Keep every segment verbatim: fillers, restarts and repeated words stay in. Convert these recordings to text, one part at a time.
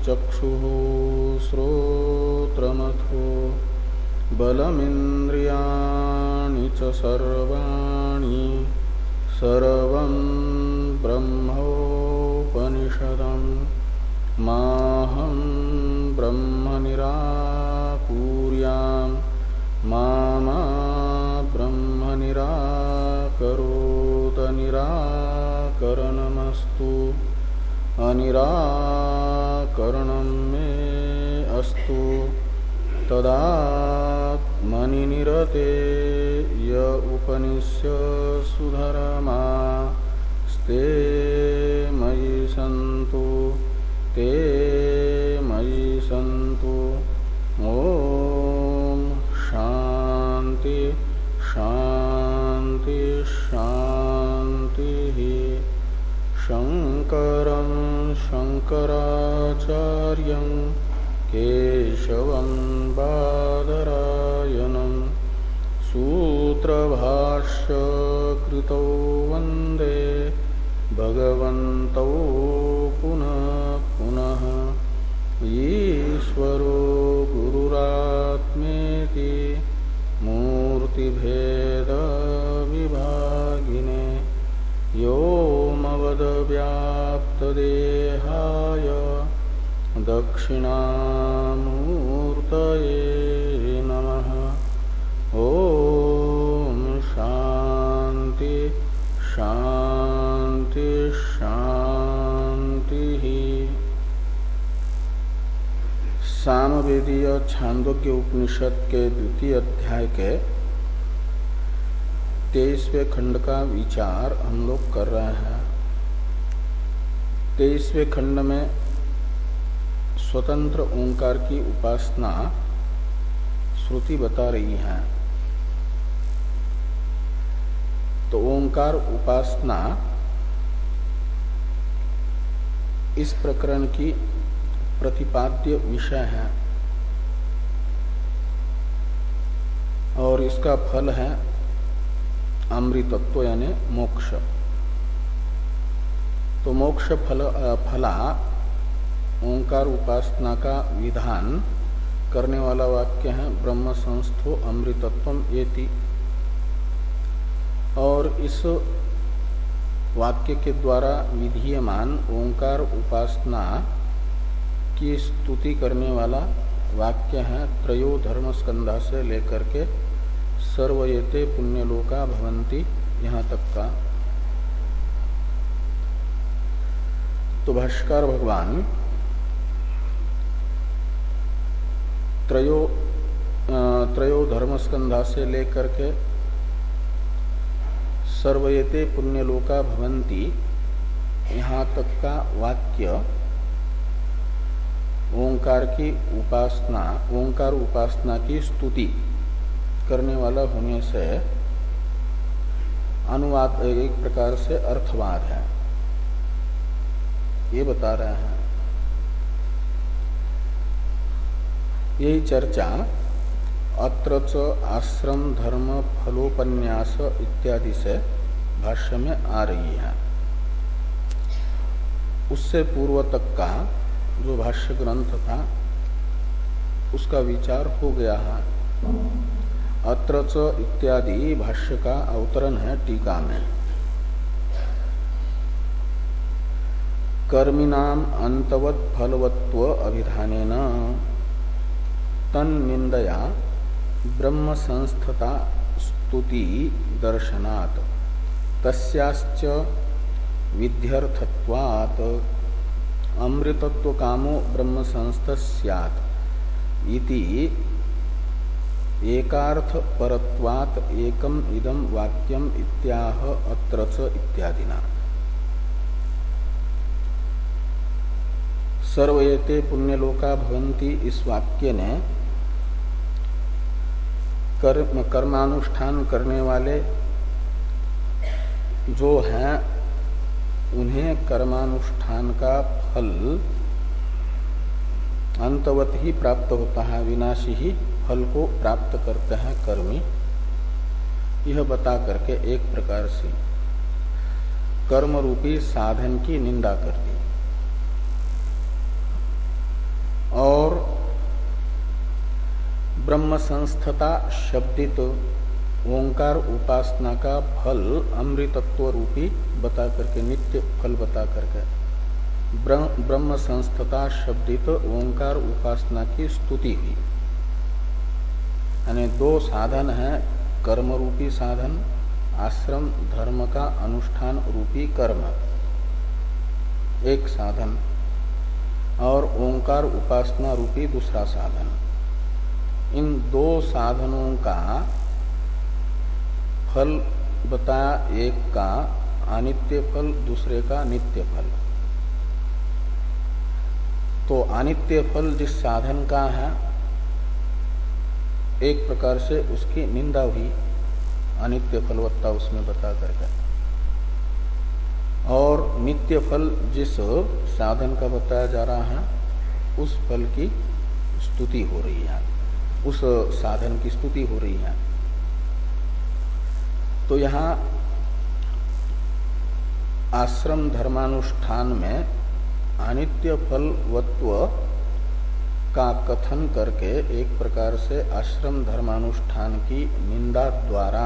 चक्षुः श्रोत्रमथो बलमिन्द्रियाणि च सर्वाणि सर्वं ब्रह्मोपनिषदं माहं ब्रह्म निराकुर्यां मा मा ब्रह्म निराकरोत निराकरणमस्तु अनिराकरणं मे अस्तु तदात्मनि निरते य उपनिष्यसु धर्मास्ते मयि सन्तु ते मयि सन्तु। ओम शांति शांति शांति। शंकरं शंकराचार्यं केशवं बादरायणं सूत्रभाष्य कृतौ वन्दे भगवन्तौ पुनः पुनः। ईश्वरो गुरुरात्मेति मूर्तिभेद विभागिने व्योमवद्व्याप्तदेहाय दक्षिणामूर्तये नमः। ओम शांति शांति शांति। सामवेदीय छांदोग्य उपनिषद के द्वितीय अध्याय के तेईसवें खंड का विचार हम लोग कर रहे हैं। तेईसवें खंड में स्वतंत्र ओंकार की उपासना श्रुति बता रही है। तो ओंकार उपासना इस प्रकरण की प्रतिपाद्य विषय है और इसका फल है अमृतत्व यानी मोक्ष। तो मोक्ष फल फला ओंकार उपासना का विधान करने वाला वाक्य है ब्रह्म संस्थो अमृतत्वम एति। और इस वाक्य के द्वारा विधीयमान ओंकार उपासना की स्तुति करने वाला वाक्य है त्रयो धर्म स्कंधा से लेकर के सर्वयते पुण्यलोका भवन्ति यहाँ तक का। तो भाष्यकार भगवान त्रयो त्रयो धर्मस्कंधा से लेकर के सर्वयते पुण्यलोका भवन्ति यहाँ तक का वाक्य ओंकार की उपासना ओंकार उपासना की स्तुति करने वाला होने से अनुवाद एक प्रकार से अर्थवाद है ये बता रहे हैं। यही चर्चा अत्र च आश्रम धर्म फलोपन्यास इत्यादि से भाष्य में आ रही है। उससे पूर्व तक का जो भाष्य ग्रंथ था उसका विचार हो गया है। अत्र च इत्यादि भाष्य का अवतरण है टीका में। कर्मिणाम अंतवत् फलवत्व अभिधानेन तन्निंदया ब्रह्म संस्थता स्तुति दर्शनात् तस्याश्च विध्यर्थत्वात् अमृतत्व कामो ब्रह्म संस्थ स्यात् इति एकार्थ परत्वात् एकम इदम वाक्यम इत्याह अत्र च इत्यादिना। सर्वयते पुण्यलोका भवन्ति इस वाक्य ने कर्म कर्मानुष्ठान करने वाले जो हैं उन्हें कर्मानुष्ठान का फल अंतवत ही प्राप्त होता है, विनाशी ही फल को प्राप्त करते हैं कर्मी। यह बता करके एक प्रकार से कर्म रूपी साधन की निंदा कर दी। ब्रह्म संस्थता शब्दित ओंकार उपासना का फल अमृतत्व रूपी बता करके, नित्य फल बता करके ब्रह्म संस्थता शब्दित ओंकार उपासना की स्तुति हुई। यानी दो साधन है, कर्म रूपी साधन, आश्रम धर्म का अनुष्ठान रूपी कर्म एक साधन, और ओंकार उपासना रूपी दूसरा साधन। इन दो साधनों का फल बताया, एक का अनित्य फल, दूसरे का नित्य फल। तो अनित्य फल जिस साधन का है, एक प्रकार से उसकी निंदा हुई, अनित्य फलवत्ता उसमें बता करके, और नित्य फल जिस साधन का बताया जा रहा है उस फल की स्तुति हो रही है, उस साधन की स्तुति हो रही है। तो यहाँ आश्रम धर्मानुष्ठान में अनित्य फलवत्व का कथन करके एक प्रकार से आश्रम धर्मानुष्ठान की निंदा द्वारा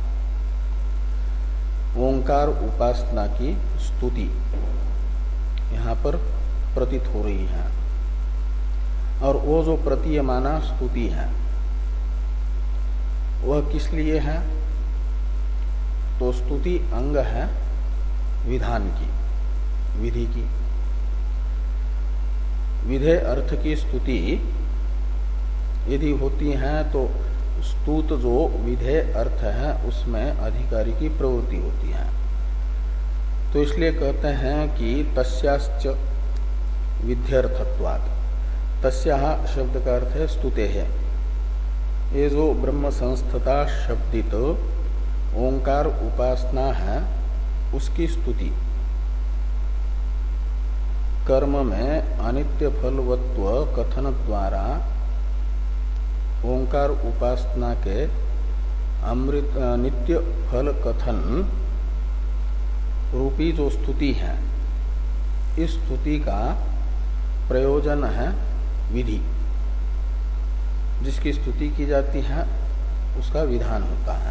ओंकार उपासना की स्तुति यहाँ पर प्रतीत हो रही है। और वो जो प्रतीयमाना स्तुति है वह किस लिए है? तो स्तुति अंग है विधान की, विधि की। विधेय अर्थ की स्तुति यदि होती है तो स्तुत जो विधेय अर्थ है उसमें अधिकारी की प्रवृत्ति होती है। तो इसलिए कहते हैं कि तस्याश्च विध्यर्थत्वात्। तस्याः शब्द का अर्थ है स्तुते है। ये जो ब्रह्म संस्थता शब्दित ओंकार उपासना है उसकी स्तुति कर्म में अनित्य फलवत्व कथन द्वारा ओंकार उपासना के अमृत नित्य फल कथन रूपी जो स्तुति है, इस स्तुति का प्रयोजन है विधि। जिसकी स्तुति की जाती है उसका विधान होता है।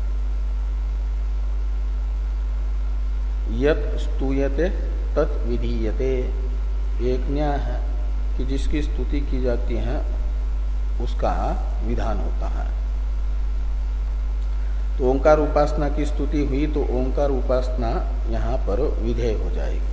यत् स्तूयते तत् विधीयते, एक न्याय है कि जिसकी स्तुति की जाती है उसका विधान होता है। तो ओंकार उपासना की स्तुति हुई तो ओंकार उपासना यहाँ पर विधेय हो जाएगी।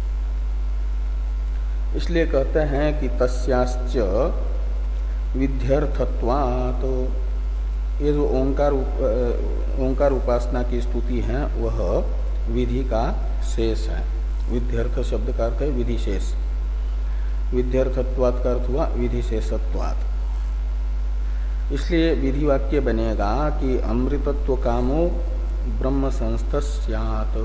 इसलिए कहते हैं कि तस्याश्च विध्यर्थत्वात्, ये जो ओंकार ओंकार उपासना की स्तुति है वह विधि का शेष है। विध्यर्थ शब्द का अर्थ है विधि शेष। विध्यर्थत्वात् का अर्थ हुआ विधि शेषत्वात्। इसलिए विधि वाक्य बनेगा कि अमृतत्व कामो ब्रह्म संस्थ स्यात्।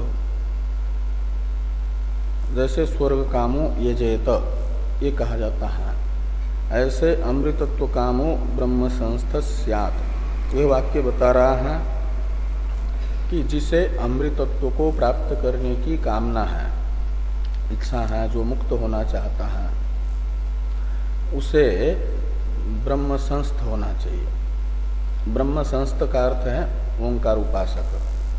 जैसे स्वर्ग कामो यजेत ये कहा जाता है, ऐसे अमृतत्व कामो ब्रह्म संस्थ स्यात्। यह वाक्य बता रहा है कि जिसे अमृतत्व को प्राप्त करने की कामना है, इच्छा है, जो मुक्त होना चाहता है, उसे ब्रह्म संस्थ होना चाहिए। ब्रह्म संस्थ का अर्थ है ओंकार उपासक।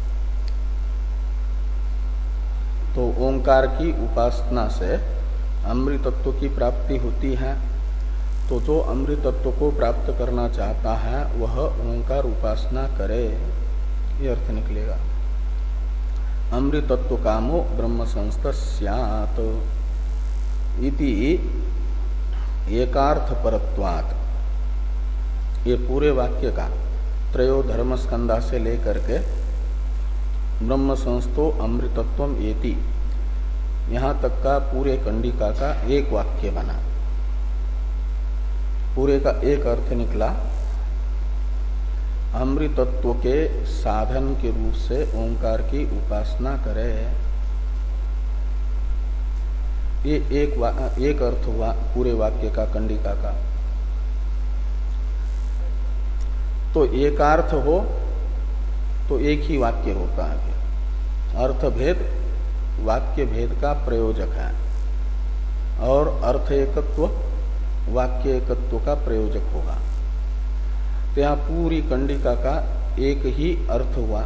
तो ओंकार की उपासना से अमृतत्व की प्राप्ति होती है। तो जो अमृतत्व को प्राप्त करना चाहता है वह ओंकार उपासना करे, ये अर्थ निकलेगा। अमृतत्व कामो ब्रह्म संस्थ स्यात् इति एकार्थ परत्वात्। ये पूरे वाक्य का त्रयो धर्म स्कंधा से लेकर के ब्रह्म संस्थो अमृतत्वम एति यहाँ तक का पूरे कंडिका का एक वाक्य बना। पूरे का एक अर्थ निकला, अमृतत्व के साधन के रूप से ओंकार की उपासना करे। ये एक वा, एक अर्थ हुआ पूरे वाक्य का, कंडिका का। तो एकार्थ हो तो एक ही वाक्य होता है। अर्थ भेद वाक्य भेद का प्रयोजक है और अर्थ एकत्व वाक्य एकत्व का प्रयोजक होगा। तो यहाँ पूरी कंडिका का एक ही अर्थ हुआ।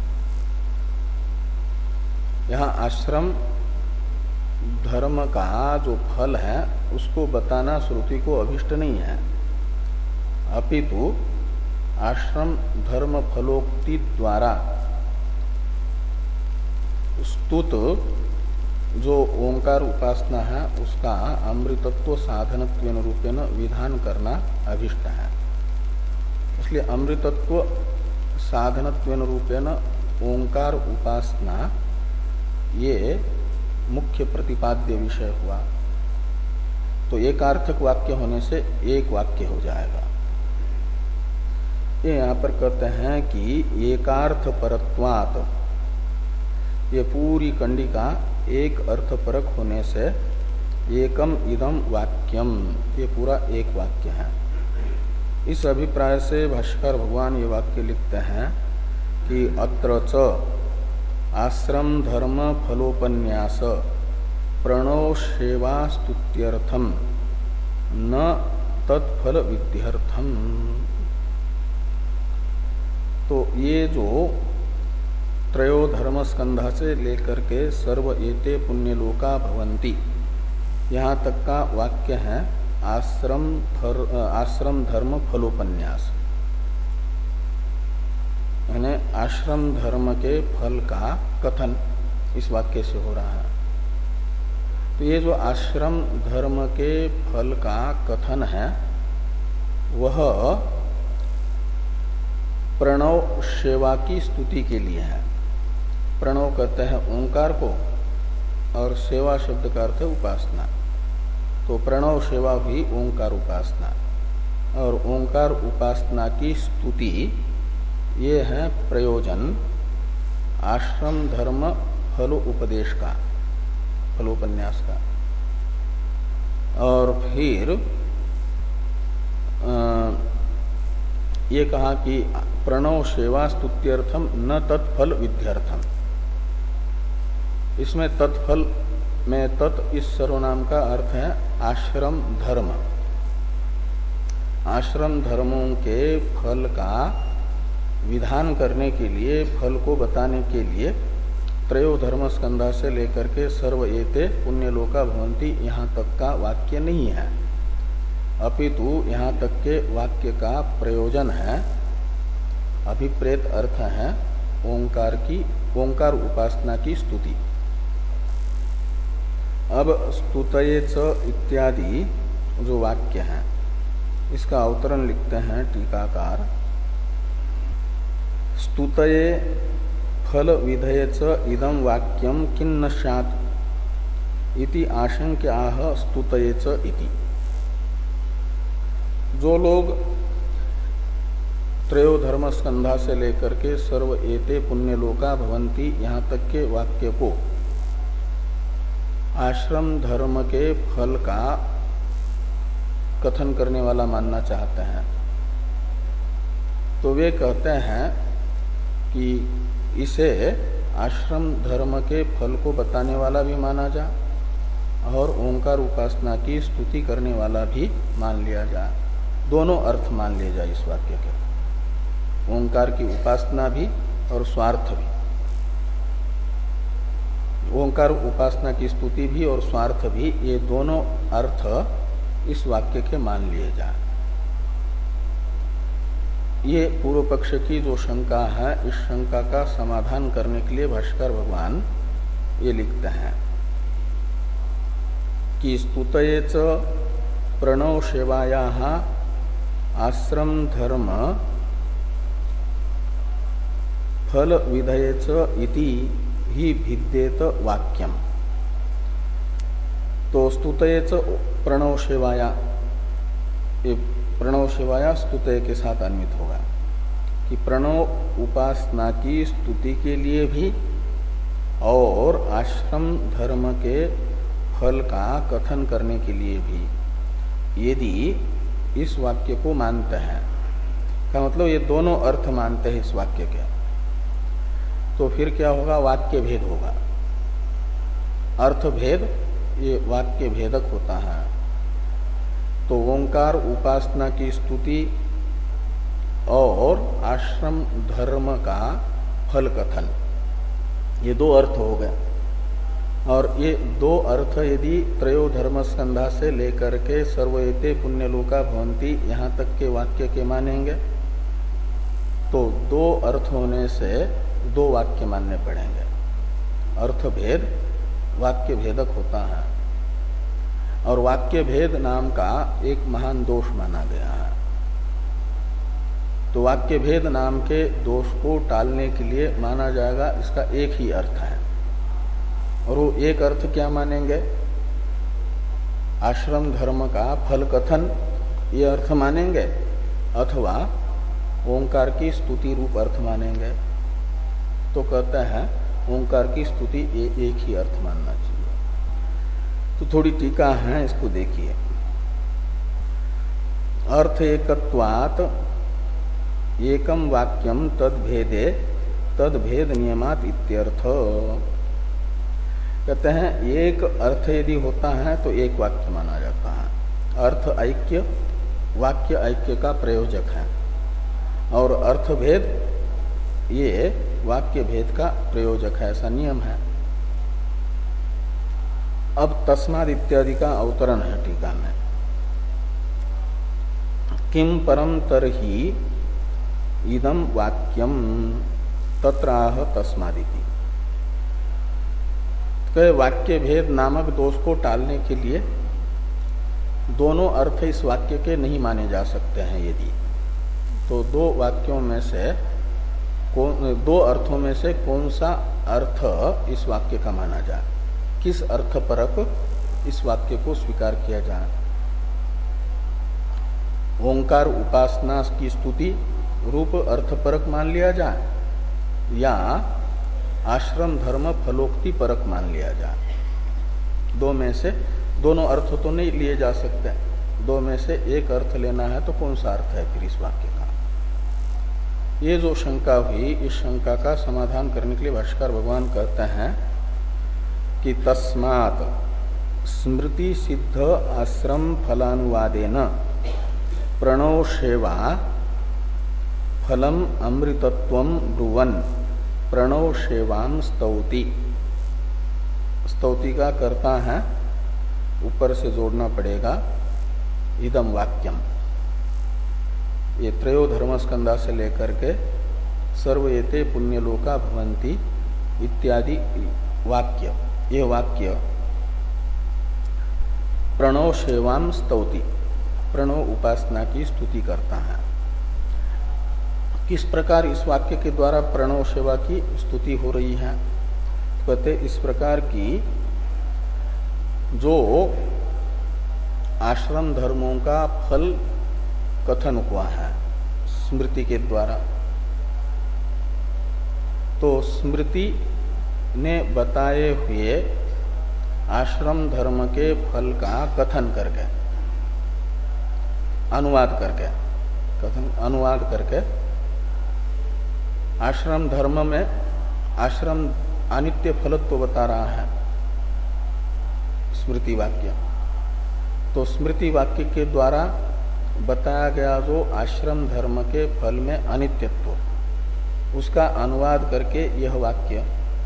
यहाँ आश्रम धर्म का जो फल है उसको बताना श्रुति को अभिष्ट नहीं है, अपितु आश्रम धर्म फलोक्ति द्वारा स्तुत जो ओंकार उपासना है उसका अमृतत्व साधनत्वेन रूपेण विधान करना अभिष्ट है। इसलिए अमृतत्व साधनत्वेन रूपेण ओंकार उपासना ये मुख्य प्रतिपाद्य विषय हुआ। तो एकार्थक वाक्य होने से एक वाक्य हो जाएगा। ये यहाँ पर कहते हैं कि एकार्थ परत्वात्, ये पूरी कंडिका एक अर्थ परक होने से एकम इदम वाक्यम, ये पूरा एक वाक्य है। इस अभिप्राय से भाष्कर भगवान ये वाक्य लिखते हैं कि अत्र च आश्रम धर्म फलोपन्यास प्रणव सेवा स्तुत्यर्थम न तत्फल विद्यर्थम। तो ये जो त्रयो धर्म स्कंधा से लेकर के सर्व एते पुण्यलोका भवन्ति, यहाँ तक का वाक्य है आश्रम धर, आश्रम धर्म फलोपन्यास, यानी आश्रम धर्म के फल का कथन इस वाक्य से हो रहा है। तो ये जो आश्रम धर्म के फल का कथन है वह प्रणव सेवा की स्तुति के लिए है। प्रणव कहते हैं ओंकार को और सेवा शब्द का अर्थ है उपासना। तो प्रणव सेवा भी ओंकार उपासना, और ओंकार उपासना की स्तुति ये है प्रयोजन आश्रम धर्म फलो उपदेश का, फलोपन्यास का। और फिर आ, ये कहा कि प्रणव सेवा स्तुत्यर्थम न तत्फल विद्यर्थम। इसमें तत्फल में तत् इस सर्वनाम का अर्थ है आश्रम धर्म। आश्रम धर्मों के फल का विधान करने के लिए, फल को बताने के लिए त्रयो धर्म स्कंधा से लेकर के सर्व एते पुण्यलोका भवन्ति यहाँ तक का वाक्य नहीं है, अपितु यहाँ तक के वाक्य का प्रयोजन है, अभिप्रेत अर्थ है ओंकार की, ओंकार उपासना की स्तुति। अब स्तुतये च इत्यादि जो वाक्य है इसका अवतरण लिखते हैं टीकाकार। स्तुतये फल विधये च इदं वाक्यम किन्न स्यात् इति आशंक्याह स्तुतये च इति। जो लोग त्रयो धर्म स्कंधा से लेकर के सर्व एते पुण्यलोका भवन्ति यहाँ तक के वाक्य को आश्रम धर्म के फल का कथन करने वाला मानना चाहते हैं, तो वे कहते हैं कि इसे आश्रम धर्म के फल को बताने वाला भी माना जा और ओंकार उपासना की स्तुति करने वाला भी मान लिया जाए। दोनों अर्थ मान लिए जाए इस वाक्य के, ओंकार की उपासना भी और स्वार्थ भी। ओंकार उपासना की स्तुति भी और स्वार्थ भी, ये दोनों अर्थ इस वाक्य के मान लिए जाए। ये पूर्व पक्ष की जो शंका है, इस शंका का समाधान करने के लिए भाष्कर भगवान ये लिखते हैं कि स्तुतये च प्रणव सेवायाः आश्रम धर्म फल विधये च इति ही भिद्येत वाक्यम। तो स्तुतये च प्रणव सेवाया, ये प्रणव सेवाया स्तुतये के साथ अन्वित होगा कि प्रणव उपासना की स्तुति के लिए भी और आश्रम धर्म के फल का कथन करने के लिए भी यदि इस वाक्य को मानते हैं, का मतलब ये दोनों अर्थ मानते हैं इस वाक्य के, तो फिर क्या होगा, वाक्य भेद होगा। अर्थ भेद ये वाक्य भेदक होता है। तो ओंकार उपासना की स्तुति और आश्रम धर्म का फल कथन, ये दो अर्थ हो गए। और ये दो अर्थ यदि त्रयो धर्म स्कंधा से लेकर के सर्वएते पुण्यलोका भवन्ति यहाँ तक के वाक्य के मानेंगे तो दो अर्थ होने से दो वाक्य मानने पड़ेंगे। अर्थ भेद वाक्य भेदक होता है और वाक्य भेद नाम का एक महान दोष माना गया है। तो वाक्य भेद नाम के दोष को टालने के लिए माना जाएगा इसका एक ही अर्थ है। और वो एक अर्थ क्या मानेंगे? आश्रम धर्म का फल कथन, ये अर्थ मानेंगे अथवा ओंकार की स्तुति रूप अर्थ मानेंगे। तो कहते हैं ओंकार की स्तुति एक ही अर्थ मानना चाहिए। तो थोड़ी टीका है, इसको देखिए। अर्थ एकत्वात् एकम वाक्यम तद भेदे तद भेद नियमात इत्यर्थ। कहते हैं एक अर्थ यदि होता है तो एक वाक्य माना जाता है। अर्थ ऐक्य वाक्य ऐक्य का प्रयोजक है और अर्थ भेद ये वाक्य भेद का प्रयोजक है, ऐसा नियम है। अब तस्माद इत्यादि का अवतरण है टीका में। किम परम तरहि इदम वाक्यम तत्राह तस्मादिति। तो वाक्य भेद नामक दोष को टालने के लिए दोनों अर्थ इस वाक्य के नहीं माने जा सकते हैं। यदि तो दो वाक्यों में से कौन, दो अर्थों में से कौन सा अर्थ इस वाक्य का माना जाए, किस अर्थ परक इस वाक्य को स्वीकार किया जाए। ओंकार उपासना की स्तुति रूप अर्थ परक मान लिया जाए या आश्रम धर्म फलोक्ति परक मान लिया जाए। दो में से दोनों अर्थ तो नहीं लिए जा सकते, दो में से एक अर्थ लेना है तो कौन सा अर्थ है फिर इस वाक्य का। ये जो शंका हुई, इस शंका का समाधान करने के लिए भाष्यकार भगवान कहते हैं कि तस्मात् स्मृति सिद्ध आश्रम फलानुवादेन प्रणव सेवा फलम अमृतत्वम ब्रुवन् प्रणव सेवाम स्तौति। स्तौति का करता है ऊपर से जोड़ना पड़ेगा इदम वाक्यम। ये त्रयो धर्मस्कंधा से लेकर के सर्वएते पुण्यलोका भवन्ति इत्यादि वाक्य, ये वाक्य प्रणव सेवाम स्तौति, प्रणव उपासना की स्तुति करता है। किस प्रकार इस वाक्य के द्वारा प्रणव सेवा की स्तुति हो रही है? कहते इस प्रकार की जो आश्रम धर्मों का फल कथन हुआ है स्मृति के द्वारा, तो स्मृति ने बताए हुए आश्रम धर्म के फल का कथन करके, अनुवाद करके, कथन अनुवाद करके आश्रम धर्म में आश्रम अनित्य फलत्व तो बता रहा है स्मृति वाक्य। तो स्मृति वाक्य के द्वारा बताया गया जो आश्रम धर्म के फल में अनित्यत्व, उसका अनुवाद करके यह वाक्य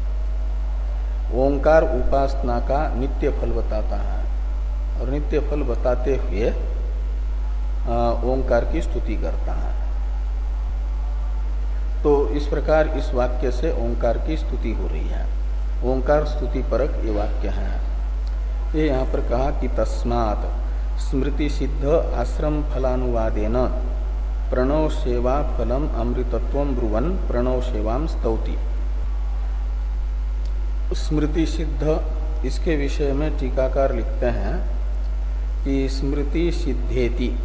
ओंकार उपासना का नित्य फल बताता है और नित्य फल बताते हुए ओंकार की स्तुति करता है। तो इस प्रकार इस वाक्य से ओंकार की स्तुति हो रही है। ओंकार स्तुति परक ये वाक्य है। ये यहाँ पर कहा कि तस्मात् स्मृति सिद्ध आश्रम फलानुवादेन प्रणव सेवा फलम अमृतत्वम ब्रुवन् प्रणव सेवाम स्तौति। स्मृति सिद्ध, इसके विषय में टीकाकार लिखते हैं कि स्मृति सिद्धेति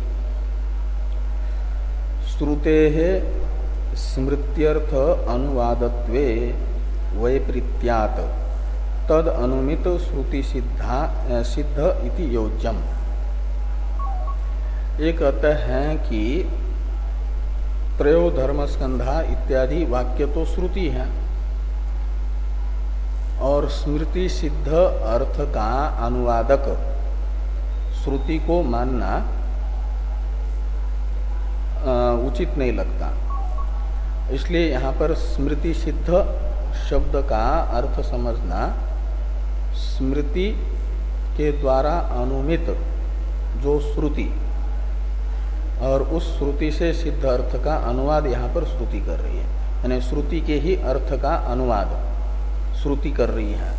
श्रुतेः स्मृत्यर्थ अनुवादत्वे वैपरीत्यात् तद अनुमित श्रुति सिद्धा सिद्ध इति योज्यम। ये कहते हैं कि त्रयो धर्मस्कंधा इत्यादि वाक्य तो श्रुति है और स्मृति सिद्ध अर्थ का अनुवादक श्रुति को मानना उचित नहीं लगता। इसलिए यहाँ पर स्मृति सिद्ध शब्द का अर्थ समझना स्मृति के द्वारा अनुमित जो श्रुति और उस श्रुति से सिद्ध अर्थ का अनुवाद यहाँ पर श्रुति कर रही है, यानी श्रुति के ही अर्थ का अनुवाद श्रुति कर रही है।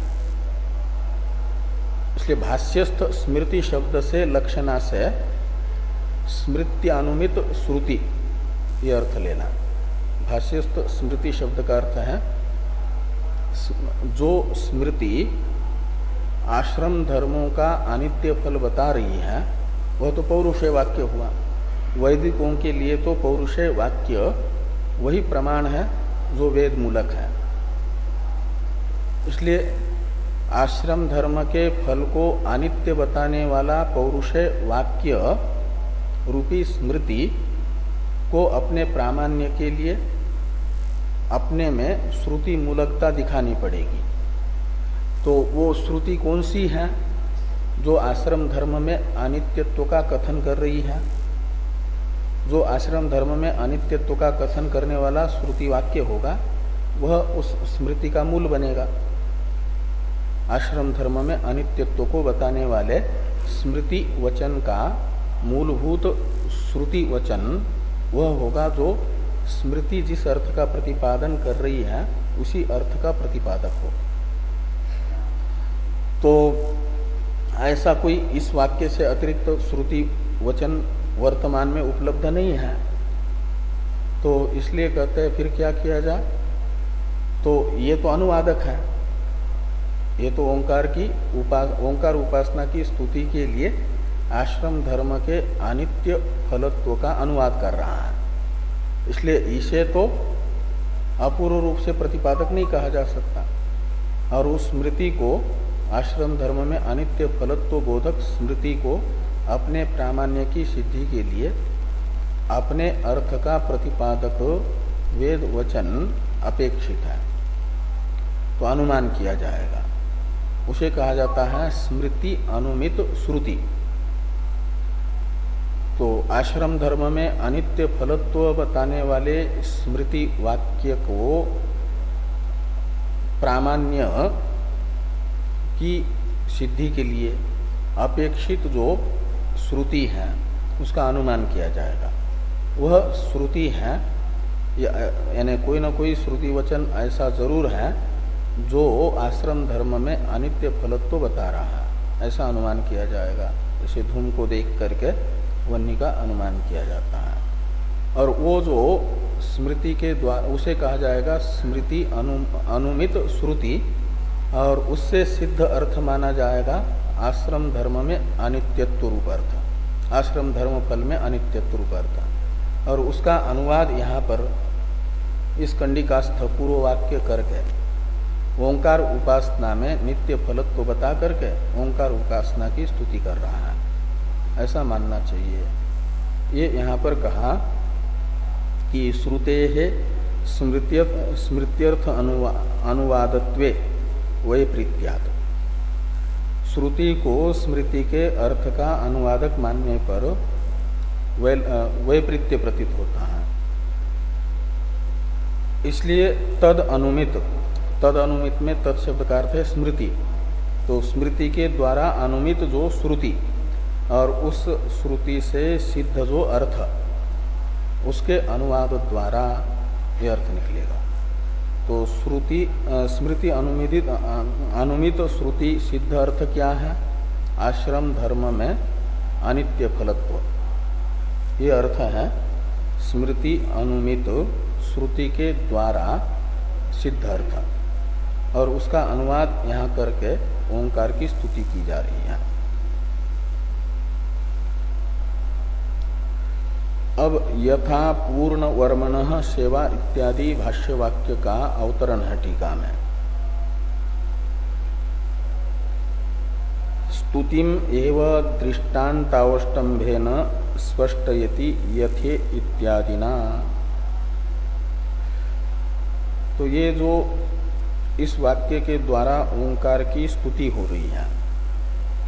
इसलिए भाष्यस्थ स्मृति शब्द से लक्षणा से स्मृत्यानुमित श्रुति ये अर्थ लेना। भाष्यस्थ स्मृति शब्द का अर्थ है जो स्मृति आश्रम धर्मों का अनित्य फल बता रही है वह तो पौरुषेय वाक्य हुआ। वैदिकों के लिए तो पौरुषेय वाक्य वही प्रमाण है जो वेद मूलक है। इसलिए आश्रम धर्म के फल को अनित्य बताने वाला पौरुषेय वाक्य रूपी स्मृति को अपने प्रामाण्य के लिए अपने में श्रुति मूलकता दिखानी पड़ेगी। तो वो श्रुति कौन सी है जो आश्रम धर्म में अनित्यत्व का कथन कर रही है? जो आश्रम धर्म में अनित्यत्व का कथन करने वाला श्रुति वाक्य होगा वह उस स्मृति का मूल बनेगा। आश्रम धर्म में अनित्यत्व को बताने वाले स्मृति वचन का मूलभूत श्रुति वचन वह होगा जो स्मृति जिस अर्थ का प्रतिपादन कर रही है उसी अर्थ का प्रतिपादक हो। तो ऐसा कोई इस वाक्य से अतिरिक्त श्रुति वचन वर्तमान में उपलब्ध नहीं है। तो इसलिए कहते हैं फिर क्या किया जाए? तो ये तो अनुवादक है, ये तो ओंकार की उपा ओंकार उपासना की स्तुति के लिए आश्रम धर्म के अनित्य फलत्व का अनुवाद कर रहा है। इसलिए इसे तो अपूर्व रूप से प्रतिपादक नहीं कहा जा सकता। और उस स्मृति को आश्रम धर्म में अनित्य फलत्व बोधक स्मृति को अपने प्रामाण्य की सिद्धि के लिए अपने अर्थ का प्रतिपादक वेद वचन अपेक्षित है, तो अनुमान किया जाएगा। उसे कहा जाता है स्मृति अनुमित श्रुति। तो आश्रम धर्म में अनित्य फलत्व बताने वाले स्मृति वाक्य को प्रामाण्य की सिद्धि के लिए अपेक्षित जो श्रुति है उसका अनुमान किया जाएगा। वह श्रुति है यानी कोई ना कोई श्रुति वचन ऐसा जरूर है जो आश्रम धर्म में अनित्य फलत्व बता रहा है, ऐसा अनुमान किया जाएगा। जैसे धूम को देख करके वन्य का अनुमान किया जाता है। और वो जो स्मृति के द्वारा उसे कहा जाएगा स्मृति अनु, अनुमित श्रुति, और उससे सिद्ध अर्थ माना जाएगा आश्रम धर्म में अनित्यत्व रूप अर्थ, आश्रम धर्म फल में अनित्यत्व रूप अर्थ। और उसका अनुवाद यहाँ पर इस कंडिकास्थ पूर्व वाक्य करके ओंकार उपासना में नित्य फलत्व बता करके ओंकार उपासना की स्तुति कर रहा है, ऐसा मानना चाहिए। ये यहाँ पर कहा कि श्रुते है स्मृत्यर्थ अनुवा, अनुवादत्वे वैप्रीत्यात्। श्रुति को स्मृति के अर्थ का अनुवादक मानने पर वैप्रीत्य प्रतीत होता है। इसलिए तद अनुमित, तद अनुमित में तद शब्द का अर्थ है स्मृति। तो स्मृति के द्वारा अनुमित जो श्रुति और उस श्रुति से सिद्ध जो अर्थ, उसके अनुवाद द्वारा ये अर्थ निकलेगा। तो श्रुति स्मृति अनुमित अनुमित श्रुति सिद्ध अर्थ क्या है? आश्रम धर्म में अनित्य फलत्व, ये अर्थ है स्मृति अनुमित श्रुति के द्वारा सिद्ध अर्थ। और उसका अनुवाद यहाँ करके ओंकार की स्तुति की जा रही है। अब यथा पूर्ण वर्मण सेवा इत्यादि भाष्य वाक्य का अवतरण है टीका में। स्तुतिम एव दृष्टान्तावष्टम्भेन स्पष्टयति यथे इत्यादिना। तो ये जो इस वाक्य के द्वारा ओंकार की स्तुति हो रही है,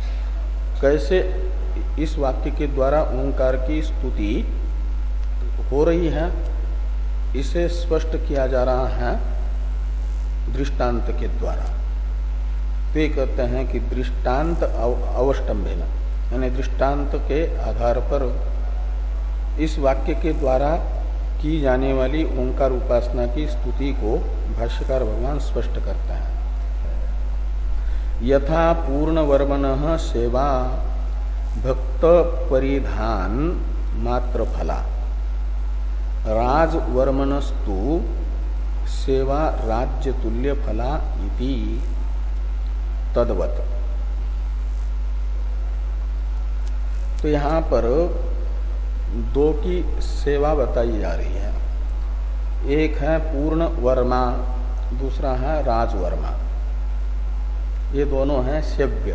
कैसे इस वाक्य के द्वारा ओंकार की स्तुति हो रही है, इसे स्पष्ट किया जा रहा है दृष्टांत के द्वारा। तो ये कहते हैं कि दृष्टांत अवष्टम्भेन, यानी दृष्टांत के आधार पर इस वाक्य के द्वारा की जाने वाली ओंकार उपासना की स्तुति को भाष्यकार भगवान स्पष्ट करते हैं। यथा पूर्ण वर्मण सेवा भक्त परिधान मात्र फला राजवर्मणस्तु सेवा राज्य तुल्य फला इति तद्वत। तो यहाँ पर दो की सेवा बताई जा रही है। एक है पूर्ण वर्मा, दूसरा है राजवर्मा। ये दोनों हैं सेव्य,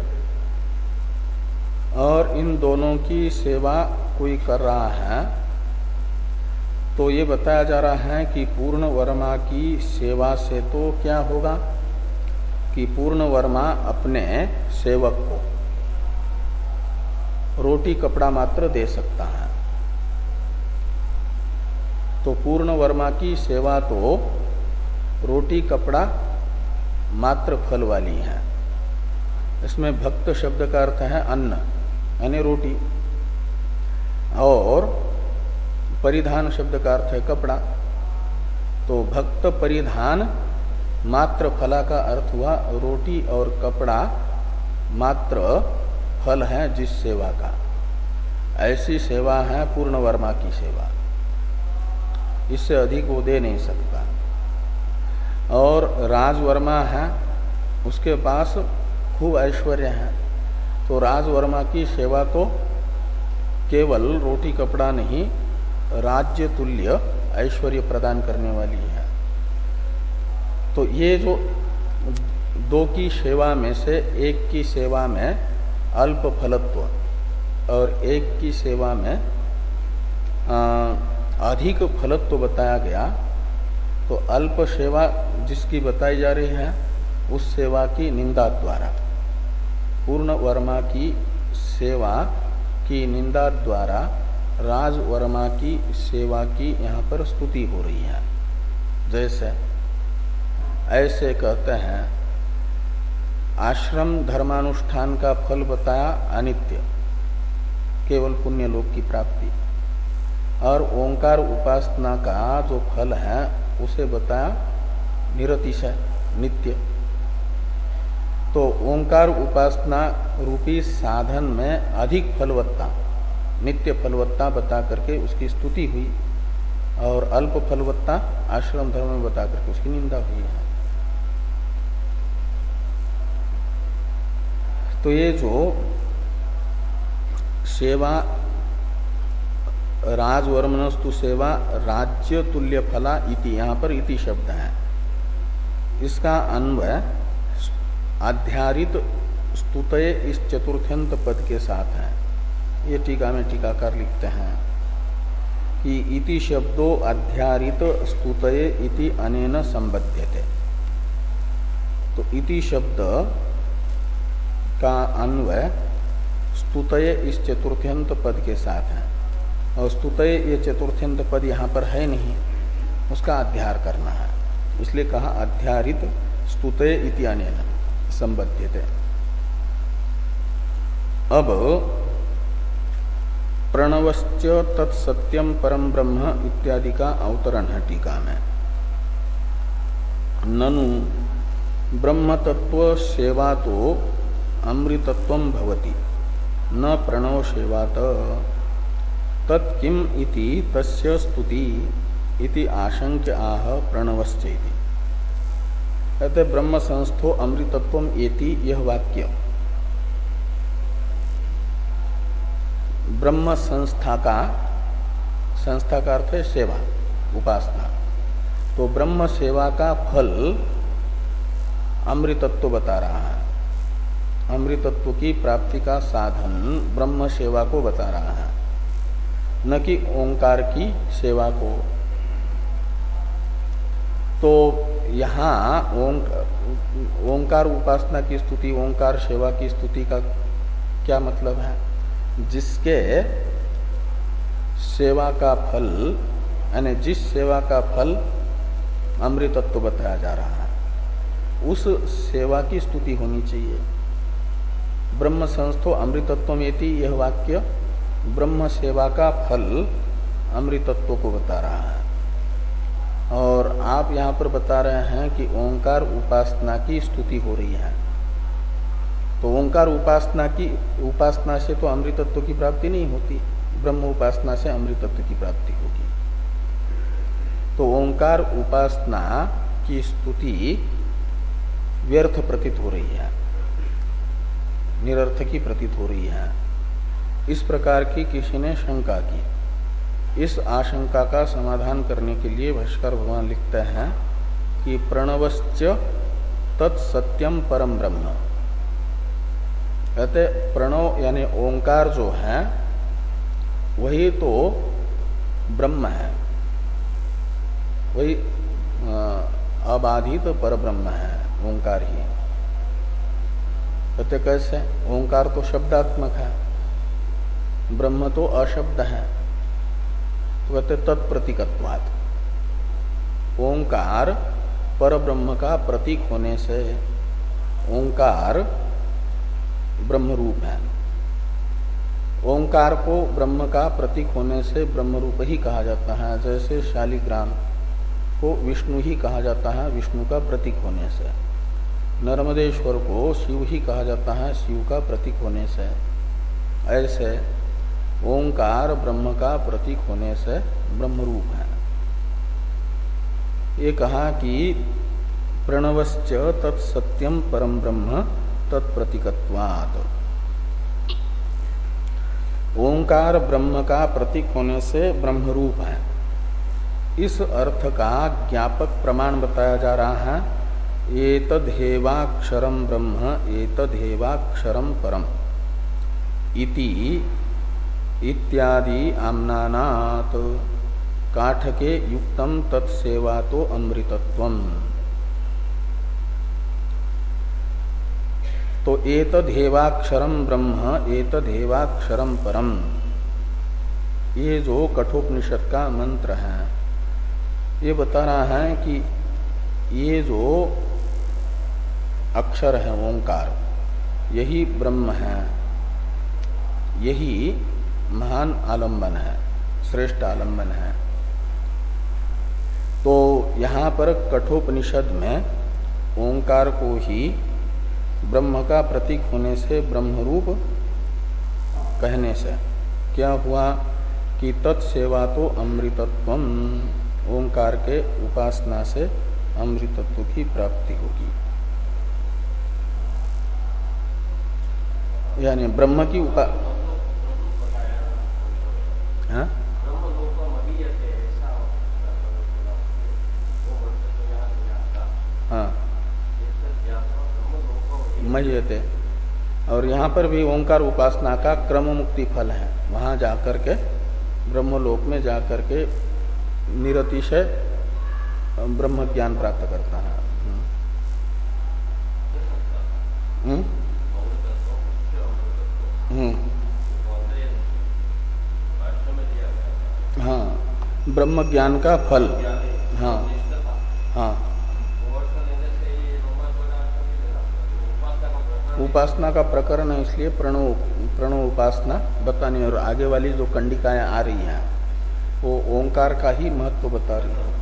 और इन दोनों की सेवा कोई कर रहा है तो ये बताया जा रहा है कि पूर्ण वर्मा की सेवा से तो क्या होगा कि पूर्ण वर्मा अपने सेवक को रोटी कपड़ा मात्र दे सकता है। तो पूर्ण वर्मा की सेवा तो रोटी कपड़ा मात्र फल वाली है। इसमें भक्त शब्द का अर्थ है अन्न यानी रोटी, और परिधान शब्द का अर्थ है कपड़ा। तो भक्त परिधान मात्र फला का अर्थ हुआ रोटी और कपड़ा मात्र फल है जिस सेवा का। ऐसी सेवा है पूर्ण वर्मा की सेवा, इससे अधिक वो दे नहीं सकता। और राजवर्मा है, उसके पास खूब ऐश्वर्य है, तो राजवर्मा की सेवा तो केवल रोटी कपड़ा नहीं, राज्य तुल्य ऐश्वर्य प्रदान करने वाली है। तो ये जो दो की सेवा में से एक की सेवा में अल्प फलत्व और एक की सेवा में आ, अधिक फलत्व बताया गया, तो अल्प सेवा जिसकी बताई जा रही है उस सेवा की निंदा द्वारा, पूर्ण वर्मा की सेवा की निंदा द्वारा राजवर्मा की सेवा की यहाँ पर स्तुति हो रही है। जैसे ऐसे कहते हैं, आश्रम धर्मानुष्ठान का फल बताया अनित्य, केवल पुण्य लोक की प्राप्ति, और ओंकार उपासना का जो फल है उसे बताया निरतिशय नित्य। तो ओंकार उपासना रूपी साधन में अधिक फलवत्ता, नित्य फलवत्ता बता करके उसकी स्तुति हुई, और अल्प फलवत्ता आश्रम धर्म में बता करके उसकी निंदा हुई है। तो ये जो सेवा राजवर्मणस्तु सेवा राज्य तुल्य फला इति, यहाँ पर इति शब्द है, इसका अन्वय आध्यारित स्तुतये इस चतुर्थ्यंत पद के साथ है। ये टीका में टीकाकार लिखते हैं कि इति शब्दो आध्यारित स्तुतये इति अनेन संबध्यते। तो इति शब्द का अन्वय स्तुतये इस चतुर्थ्यंत पद के साथ है, और स्तुतये ये चतुर्थ्यंत पद यहाँ पर है नहीं, उसका अध्यार करना है, इसलिए कहा अध्यारित स्तुतये इति अनेन संबध्यते। अब प्रणवश्च तत्सत्यम परम ब्रह्म इत्यादि का अवतरण है टीका में। ननु ब्रह्म तत्व सेवा तो अमृतत्वम भवति न प्रणव सेवात तत्किम इति तस्य स्तुति इति आशंक्य आह प्रणवश्चेति। कहते ब्रह्म संस्थो अमृतत्वम एति, यह वाक्य ब्रह्म संस्था का, संस्था का अर्थ है सेवा उपासना, तो ब्रह्म सेवा का फल अमृतत्व बता रहा है। अमृतत्व की प्राप्ति का साधन ब्रह्म सेवा को बता रहा है, न कि ओंकार की सेवा को। तो यहाँ ओंकार उपासना की स्तुति, ओंकार सेवा की स्तुति का क्या मतलब है? जिसके सेवा का फल यानी जिस सेवा का फल अमृतत्व बताया जा रहा है उस सेवा की स्तुति होनी चाहिए। ब्रह्म संस्थो अमृतत्वमेति यह वाक्य ब्रह्म सेवा का फल अमृतत्व को बता रहा है। और आप यहाँ पर बता रहे हैं कि ओंकार उपासना की स्तुति हो रही है। तो ओंकार उपासना की उपासना से तो अमृतत्व की प्राप्ति नहीं होती, ब्रह्म उपासना से अमृतत्व की प्राप्ति होगी। तो ओंकार उपासना की स्तुति व्यर्थ प्रतीत हो रही है, निरर्थकी प्रतीत हो रही है। इस प्रकार की किसी ने शंका की। इस आशंका का समाधान करने के लिए भाष्कर भगवान लिखते हैं कि प्रणवश्च तत्सत्यम परम ब्रह्म। कहते प्रणव यानी ओंकार जो है वही तो ब्रह्म है, वही अबाधित पर ब्रह्म है ओंकार ही। कहते कैसे? ओंकार तो शब्दात्मक है, ब्रह्म तो अशब्द है। तो कहते तत्प्रतीकत्वात्, ओंकार पर ब्रह्म का प्रतीक होने से ओंकार ब्रह्म रूप है। ओंकार को ब्रह्म का प्रतीक होने से ब्रह्म रूप ही कहा जाता है। जैसे शालिग्राम को विष्णु ही कहा जाता है विष्णु का प्रतीक होने से, नर्मदेश्वर को शिव ही कहा जाता है शिव का प्रतीक होने से, ऐसे ओंकार ब्रह्म का प्रतीक होने से ब्रह्म रूप है। ये कहा कि प्रणवश्च तत्सत्यम परम ब्रह्म तत्प्रतीकत्वात्, ओंकार ब्रह्म का प्रतीक होने से ब्रह्म रूप है। इस अर्थ का ज्ञापक प्रमाण बताया जा रहा है, एतद्धेवाक्षरम ब्रह्म एतद्धेवाक्षरम परम इति इत्यादि आम्नानात् काठके युक्तम तत्सेवा तो अमृतत्वम। तो एतद्धेवाक्षरम ब्रह्म एतद्धेवाक्षरम परम, ये जो कठोपनिषद का मंत्र है ये बता रहा है कि ये जो अक्षर है ओंकार यही ब्रह्म है, यही महान आलंबन है, श्रेष्ठ आलंबन है। तो यहाँ पर कठोपनिषद में ओंकार को ही ब्रह्म का प्रतीक होने से ब्रह्मरूप कहने से क्या हुआ कि तत्सेवा तो अमृतत्वम, ओंकार के उपासना से अमृतत्व की प्राप्ति होगी। यानी ब्रह्म की उपा हाँ? हाँ मह्यते, और यहाँ पर भी ओंकार उपासना का क्रम मुक्ति फल है। वहां जाकर के ब्रह्मलोक में जाकर के निरतिशय ब्रह्म ज्ञान प्राप्त करता है। हम्म हम्म हाँ, ब्रह्म ज्ञान का फल। हाँ हाँ, उपासना का प्रकरण है इसलिए प्रणव प्रणव उपासना बतानी, और आगे वाली जो कंडिकाएं आ रही हैं वो ओंकार का ही महत्व बता रही है।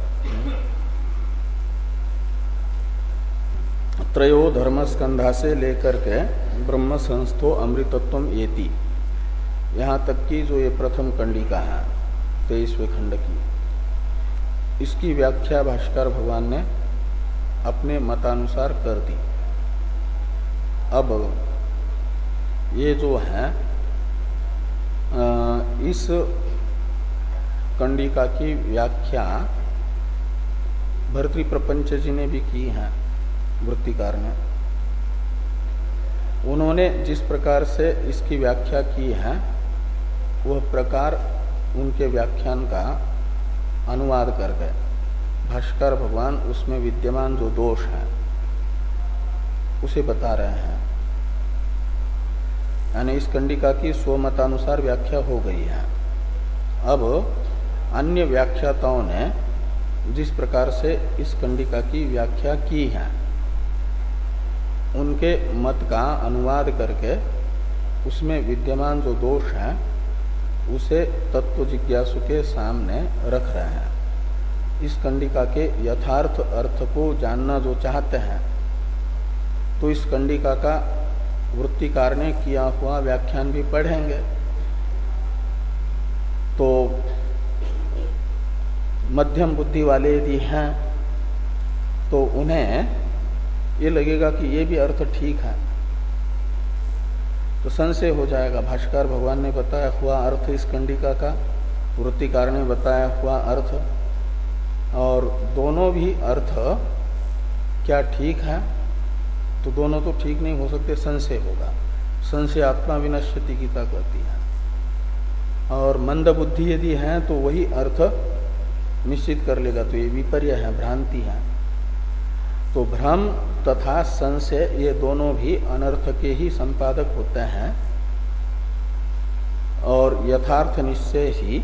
त्रयो धर्मस्कंधा से लेकर के ब्रह्म संस्थो अमृतत्वम एति, यहाँ तक की जो ये प्रथम कंडिका है तेईसवें खंड की, इसकी व्याख्या भाष्कर भगवान ने अपने मतानुसार कर दी। अब ये जो है इस कंडिका की व्याख्या भर्तृप्रपंच जी ने भी की है, वृत्तिकार ने। उन्होंने जिस प्रकार से इसकी व्याख्या की है वह प्रकार उनके व्याख्यान का अनुवाद कर गए। भाष्कर भगवान उसमें विद्यमान जो दोष है उसे बता रहे हैं। यानी इस कंडिका की स्वमतानुसार व्याख्या हो गई है। अब अन्य व्याख्याताओं ने जिस प्रकार से इस कंडिका की व्याख्या की है उनके मत का अनुवाद करके उसमें विद्यमान जो दोष है उसे तत्व जिज्ञासु के सामने रख रहे हैं। इस कंडिका के यथार्थ अर्थ को जानना जो चाहते हैं तो इस कंडिका का वृत्तिकार ने किया हुआ व्याख्यान भी पढ़ेंगे तो मध्यम बुद्धि वाले यदि हैं तो उन्हें ये लगेगा कि ये भी अर्थ ठीक है, तो संशय हो जाएगा। भाष्यकार भगवान ने बताया हुआ अर्थ इस कंडिका का, वृत्तिकार ने बताया हुआ अर्थ, और दोनों भी अर्थ क्या ठीक है? तो दोनों तो ठीक नहीं हो सकते, संशय होगा। संशय आत्मा विनश्यति गीता कहती है। और मंद बुद्धि यदि है तो वही अर्थ निश्चित कर लेगा, तो ये विपर्य है, भ्रांति है। तो भ्रम तथा संशय ये दोनों भी अनर्थ के ही संपादक होते हैं और यथार्थ निश्चय ही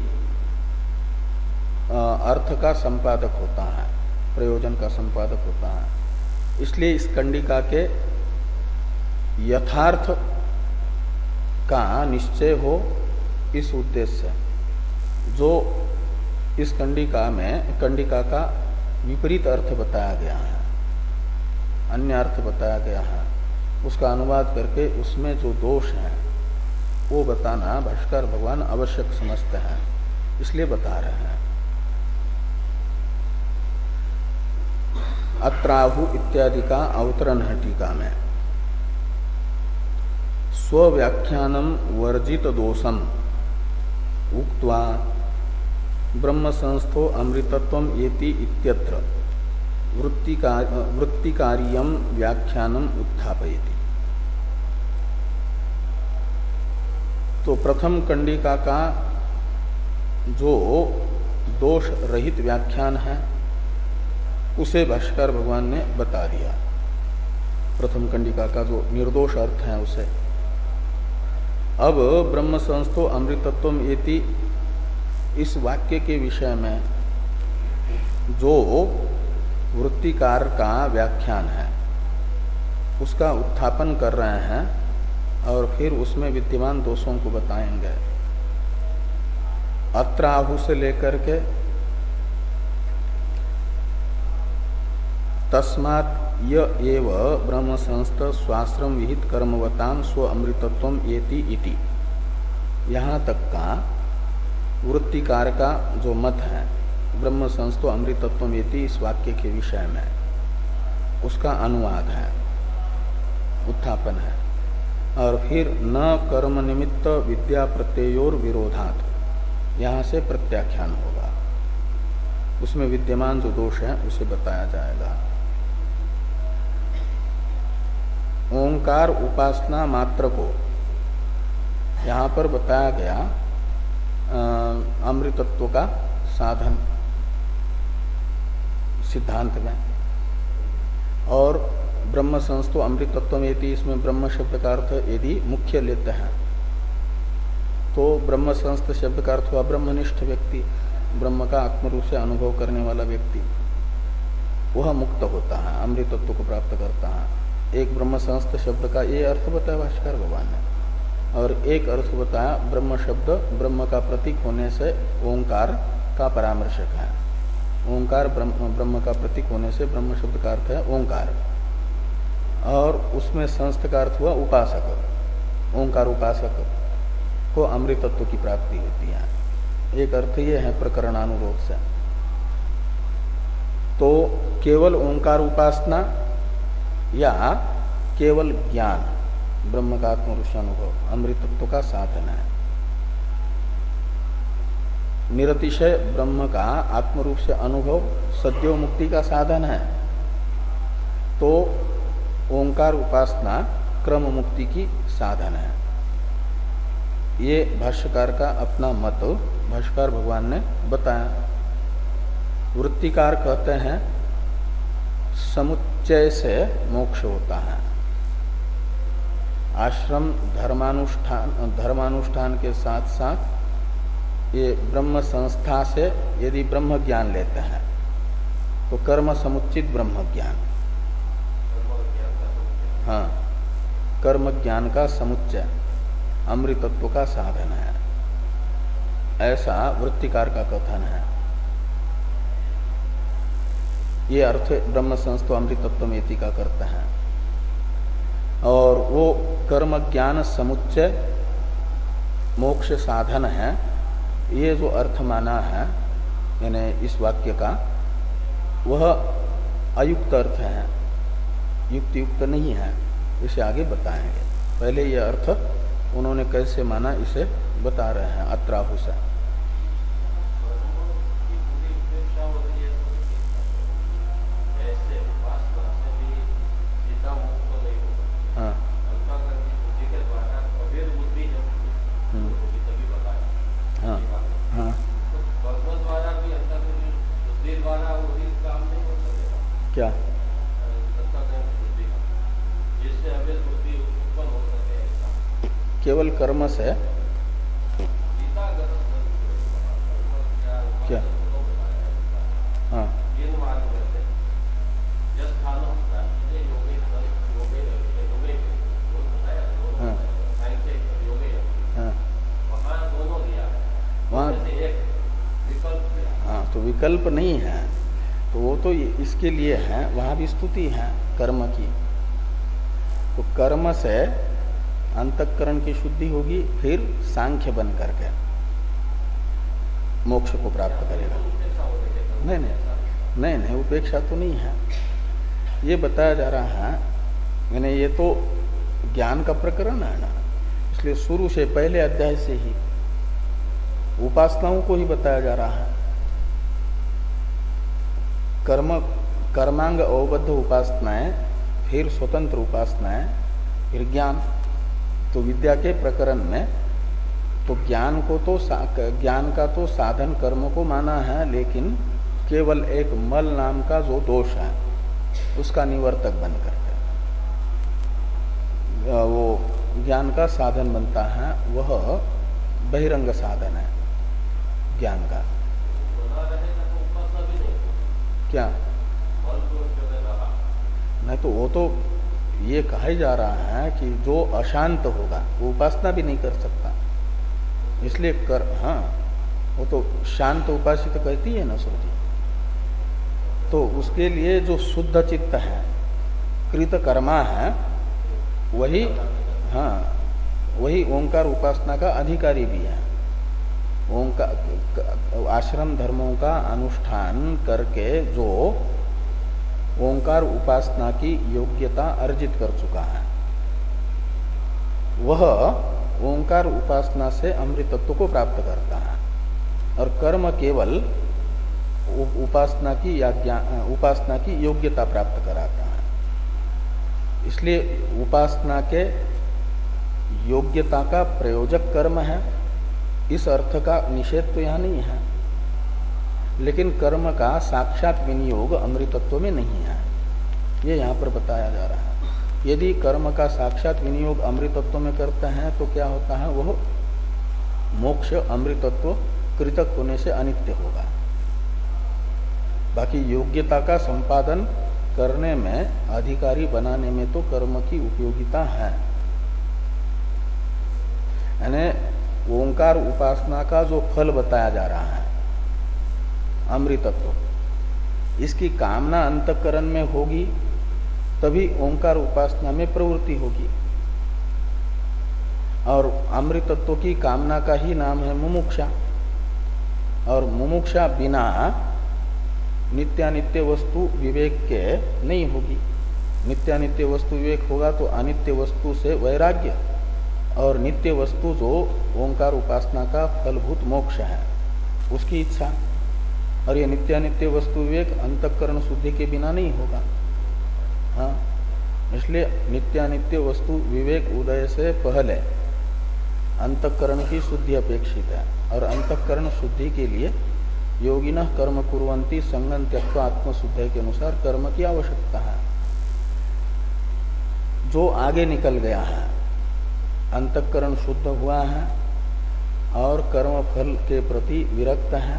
अर्थ का संपादक होता है, प्रयोजन का संपादक होता है। इसलिए इस कंडिका के यथार्थ का निश्चय हो, इस उद्देश्य से जो इस कंडिका में कंडिका का विपरीत अर्थ बताया गया है, अन्य अर्थ बताया गया है, उसका अनुवाद करके उसमें जो दोष है वो बताना भाष्कर भगवान आवश्यक समझते हैं, इसलिए बता रहे हैं। अत्राहु इत्यादि का अवतरण है टीका में। स्वव्याख्यानम वर्जित दोषम उक्त्वा ब्रह्म संस्थो अमृतत्वम येति इत्यत्र वृत्तिकार्यम व्याख्यानम उत्थापयति। तो प्रथम कंडिका का जो दोष रहित व्याख्यान है उसे भाष्यकार भगवान ने बता दिया। प्रथम कंडिका का जो निर्दोष अर्थ है उसे। अब ब्रह्म संस्थो अमृतत्वम येति इस वाक्य के विषय में जो वृत्तिकार का व्याख्यान है उसका उत्थापन कर रहे हैं और फिर उसमें विद्यमान दोषों को बताएंगे। अत्राहु से लेकर के तस्मात् य एव ब्रह्म संस्थ स्वाश्रम विहित कर्मवताम स्व अमृतत्वम येति इति, यहाँ तक का वृत्तिकार का जो मत है ब्रह्म संस्थो अमृतत्वम येति इस वाक्य के विषय में उसका अनुवाद है, उत्थापन है। और फिर न कर्म निमित्त विद्या प्रत्ययोर विरोधात, यहाँ से प्रत्याख्यान होगा, उसमें विद्यमान जो दोष है उसे बताया जाएगा। ओंकार उपासना मात्र को यहाँ पर बताया गया अमृतत्व का साधन सिद्धांत में, और ब्रह्म संस्थो अमृतत्व यदि इसमें ब्रह्म शब्द का अर्थ यदि मुख्य लेते हैं तो ब्रह्म संस्थ शब्द का अर्थ हुआ ब्रह्मनिष्ठ व्यक्ति, ब्रह्म का आत्मरूप से अनुभव करने वाला व्यक्ति, वह मुक्त होता है, अमृतत्व को प्राप्त करता है। एक ब्रह्म संस्थ शब्द का ये अर्थ बताया भाष्यकार भगवान ने, और एक अर्थ बताया ब्रह्म शब्द ब्रह्म का प्रतीक होने से ओंकार का परामर्शक है। ओंकार ब्रह्म, ब्रह्म का प्रतीक होने से ब्रह्म शब्द का अर्थ है ओंकार, और उसमें संस्थ का अर्थ हुआ उपासक, ओंकार उपासक को अमृतत्व की प्राप्ति होती है। एक अर्थ ये है प्रकरणानुरोध से। तो केवल ओंकार उपासना या केवल ज्ञान ब्रह्म का आत्मरूपानुभव अमृतत्व का साधन है। निरतिशय ब्रह्म का आत्मरूप से अनुभव सद्यो मुक्ति का साधन है, तो ओंकार उपासना क्रम मुक्ति की साधन है। ये भाष्यकार का अपना मत भाष्यकार भगवान ने बताया। वृत्तिकार कहते हैं समुच्चय से मोक्ष होता है। आश्रम धर्मानुष्ठान धर्मानुष्ठान के साथ साथ ये ब्रह्म संस्था से यदि ब्रह्म ज्ञान लेते हैं तो कर्म समुचित ब्रह्म ज्ञान, हाँ, कर्म ज्ञान का समुच्चय अमृतत्व का साधन है, ऐसा वृत्तिकार का कथन है। ये अर्थ ब्रह्म संस्थो अमृतत्वमेति का करते हैं। और वो कर्म ज्ञान समुच्चय मोक्ष साधन है, ये जो अर्थ माना है यानी इस वाक्य का, वह अयुक्त अर्थ है, युक्त युक्त नहीं है। इसे आगे बताएंगे। पहले ये अर्थ उन्होंने कैसे माना इसे बता रहे हैं अत्राहु से। हाँ हाँ हाँ क्या केवल कर्म से क्या? हाँ वहाँ हाँ तो विकल्प नहीं है, तो वो तो इसके लिए है, वहां भी स्तुति है कर्म की। तो कर्म से अंतःकरण की शुद्धि होगी, फिर सांख्य बन करके मोक्ष को प्राप्त करेगा। नहीं नहीं नहीं नहीं उपेक्षा तो नहीं है, ये बताया जा रहा है। यानी ये तो ज्ञान का प्रकरण है ना, इसलिए शुरू से पहले अध्याय से ही उपासनाओं को ही बताया जा रहा है। कर्म कर्मांग अवबद्ध उपासनाएं, फिर स्वतंत्र उपासनाएं, फिर ज्ञान। तो विद्या के प्रकरण में तो ज्ञान को तो ज्ञान का तो साधन कर्म को माना है, लेकिन केवल एक मल नाम का जो दोष है उसका निवर्तक बन करके वो ज्ञान का साधन बनता है। वह बहिरंग साधन है ज्ञान का। क्या नहीं तो वो तो ये कहा ही जा रहा है कि जो अशांत होगा वो उपासना भी नहीं कर सकता, इसलिए कर हाँ वो तो शांत उपासित तो कहती है ना श्रुति। तो उसके लिए जो शुद्ध चित्त है, कृत कर्मा है, वही हाँ वही ओंकार उपासना का अधिकारी भी है। ओंकार आश्रम धर्मों का अनुष्ठान करके जो ओंकार उपासना की योग्यता अर्जित कर चुका है, वह ओंकार उपासना से अमृतत्व को प्राप्त करता है। और कर्म केवल उपासना की या ज्ञान उपासना की योग्यता प्राप्त कराता है। इसलिए उपासना के योग्यता का प्रयोजक कर्म है, इस अर्थ का निषेध तो यहाँ नहीं है। लेकिन कर्म का साक्षात विनियोग अमृतत्व में नहीं है, ये यहाँ पर बताया जा रहा है। यदि कर्म का साक्षात विनियोग अमृतत्व में करते हैं तो क्या होता है, वह मोक्ष अमृतत्व कृतक होने से अनित्य होगा। बाकी योग्यता का संपादन करने में, अधिकारी बनाने में तो कर्म की उपयोगिता है। यानी ओंकार उपासना का जो फल बताया जा रहा है अमृतत्व, इसकी कामना अंतःकरण में होगी तभी ओंकार उपासना में प्रवृत्ति होगी। और अमृतत्व की कामना का ही नाम है मुमुक्षा, और मुमुक्षा बिना नित्यानित्य वस्तु विवेक के नहीं होगी। नित्यानित्य वस्तु विवेक होगा तो अनित्य वस्तु से वैराग्य, और नित्य वस्तु जो ओंकार उपासना का फलभूत मोक्ष है उसकी इच्छा। और ये नित्यानित्य वस्तु विवेक अंतःकरण शुद्धि के बिना नहीं होगा। हाँ, इसलिए नित्यानित्य वस्तु विवेक उदय से पहले अंतःकरण की शुद्धि अपेक्षित है। और अंतःकरण शुद्धि के लिए योगिनः कर्म कुर्वन्ति संगं त्यक्त्वा आत्मशुद्धि के अनुसार कर्म की आवश्यकता है। जो आगे निकल गया है, अंतःकरण शुद्ध हुआ है, और कर्म फल के प्रति विरक्त है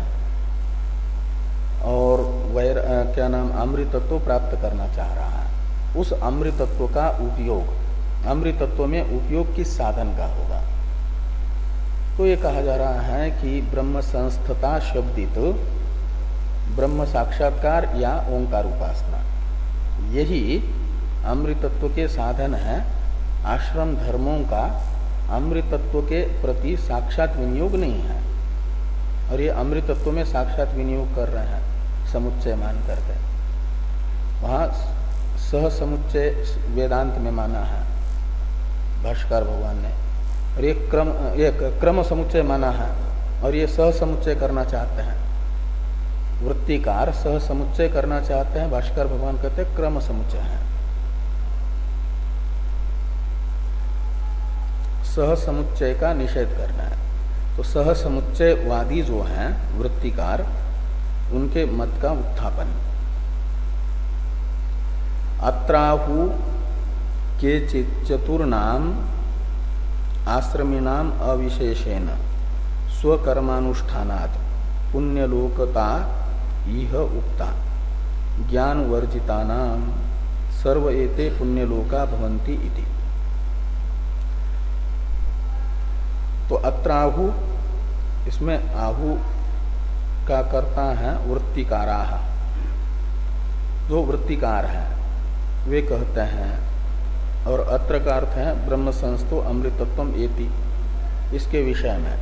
और वैर क्या नाम अमृतत्व प्राप्त करना चाह रहा है, उस अमृतत्व का उपयोग अमृतत्व में उपयोग किस साधन का होगा? तो ये कहा जा रहा है कि ब्रह्म संस्थता शब्दित ब्रह्म साक्षात्कार या ओंकार उपासना, यही अमृतत्व के साधन है। आश्रम धर्मों का अमृतत्व के प्रति साक्षात विनियोग नहीं है, और ये अमृतत्व में साक्षात विनियोग कर रहे हैं समुच्चय मान करके। वहां सह समुच्चय वेदांत में माना है भाष्कर भगवान ने, और ये क्रम ये क्रम समुच्चय माना है, और ये सह समुच्चय करना चाहते हैं। वृत्तिकार सह समुच्चय करना चाहते हैं, भाष्कर भगवान कहते हैं क्रम समुच्चय है। सह समुच्चय का निषेध करना है। तो सह समुच्चयवादी जो हैं वृत्तिकार, उनके मत का उत्थापन। अत्राहु के चतुर्नाम आश्रमीनाम अविशेषेण स्वकर्मानुष्ठानात् पुण्यलोकता इह उक्ता ज्ञान वर्जितानाम सर्व एते पुण्यलोका भवन्ति इति। तो अत्राहु, इसमें आहु का कर्ता है वृत्तिकाराः, जो वृत्तिकार है वे कहते हैं, और अत्र का अर्थ है ब्रह्म संस्थो अमृतत्वम एति, इसके विषय में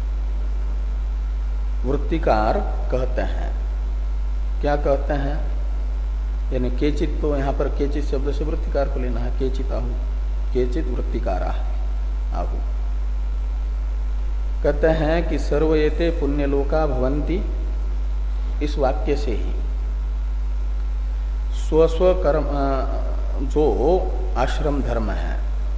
वृत्तिकार कहते हैं। क्या कहते हैं? यानी केचित, तो यहाँ पर केचित शब्द से वृत्तिकार को लेना है। केचित आहु, केचित वृत्तिकारा आहु। कहते हैं कि सर्वएते पुण्यलोका भवन्ति, इस वाक्य से ही स्वस्व कर्म जो आश्रम धर्म है,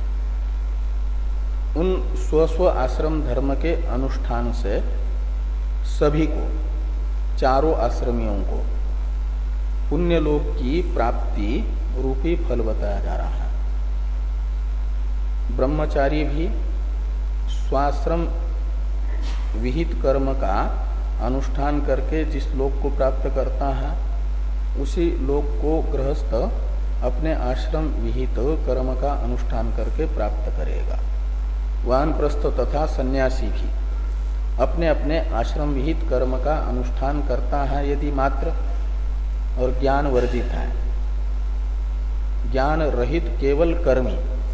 उन स्वस्व आश्रम धर्म के अनुष्ठान से सभी को, चारों आश्रमियों को पुण्यलोक की प्राप्ति रूपी फल बताया जा रहा है। ब्रह्मचारी भी स्वाश्रम विहित कर्म का अनुष्ठान करके जिस लोक को प्राप्त करता है, उसी लोक को गृहस्थ अपने आश्रम विहित कर्म का अनुष्ठान करके प्राप्त करेगा। वानप्रस्थ तथा सन्यासी भी अपने अपने आश्रम विहित कर्म का अनुष्ठान करता है यदि मात्र, और ज्ञान वर्जित है, ज्ञान रहित केवल कर्मी।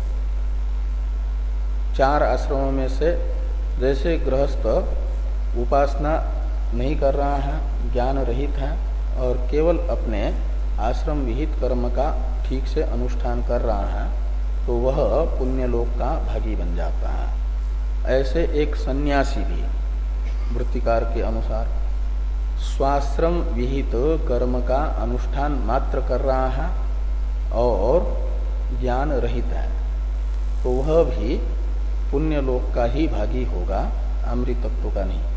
चार आश्रमों में से जैसे गृहस्थ उपासना नहीं कर रहा है, ज्ञान रहित है, और केवल अपने आश्रम विहित कर्म का ठीक से अनुष्ठान कर रहा है, तो वह पुण्यलोक का भागी बन जाता है। ऐसे एक सन्यासी भी वृत्तिकार के अनुसार स्वाश्रम विहित कर्म का अनुष्ठान मात्र कर रहा है और ज्ञान रहित है, तो वह भी पुण्यलोक का ही भागी होगा, अमृतत्व का नहीं।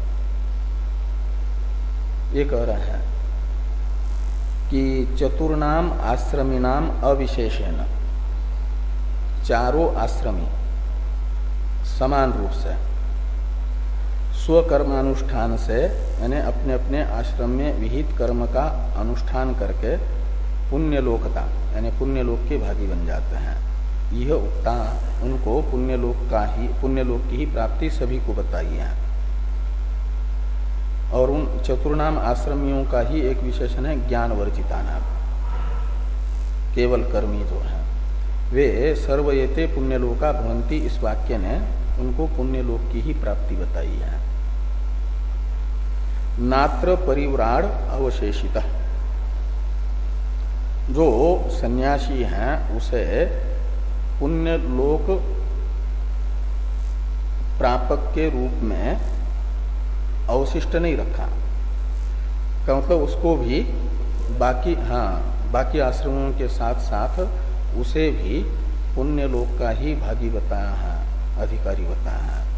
ये कह रहे हैं कि चतुर्नाम आश्रमीनाम अविशेषेण, चारों आश्रमी समान रूप से स्वकर्मानुष्ठान से, यानी अपने अपने आश्रम में विहित कर्म का अनुष्ठान करके पुण्यलोकता यानी पुण्यलोक के भागी बन जाते हैं। यह उक्ता, उनको पुण्यलोक का ही पुण्यलोक की ही प्राप्ति सभी को बताई है। और उन चतुर्नाम आश्रमियों का ही एक विशेषण है ज्ञान वर्जिता नाम, केवल कर्मी जो है वे सर्वयते पुण्यलोका भवन्ति, इस वाक्य ने उनको पुण्यलोक की ही प्राप्ति बताई है। नात्र परिव्राड अवशेषित, जो सन्यासी हैं उसे पुण्यलोक प्रापक के रूप में अवशिष्ट नहीं रखा, का मतलब उसको भी बाकी हाँ बाकी आश्रमों के साथ साथ उसे भी पुण्यलोक का ही भागी बताया है, अधिकारी बताया है।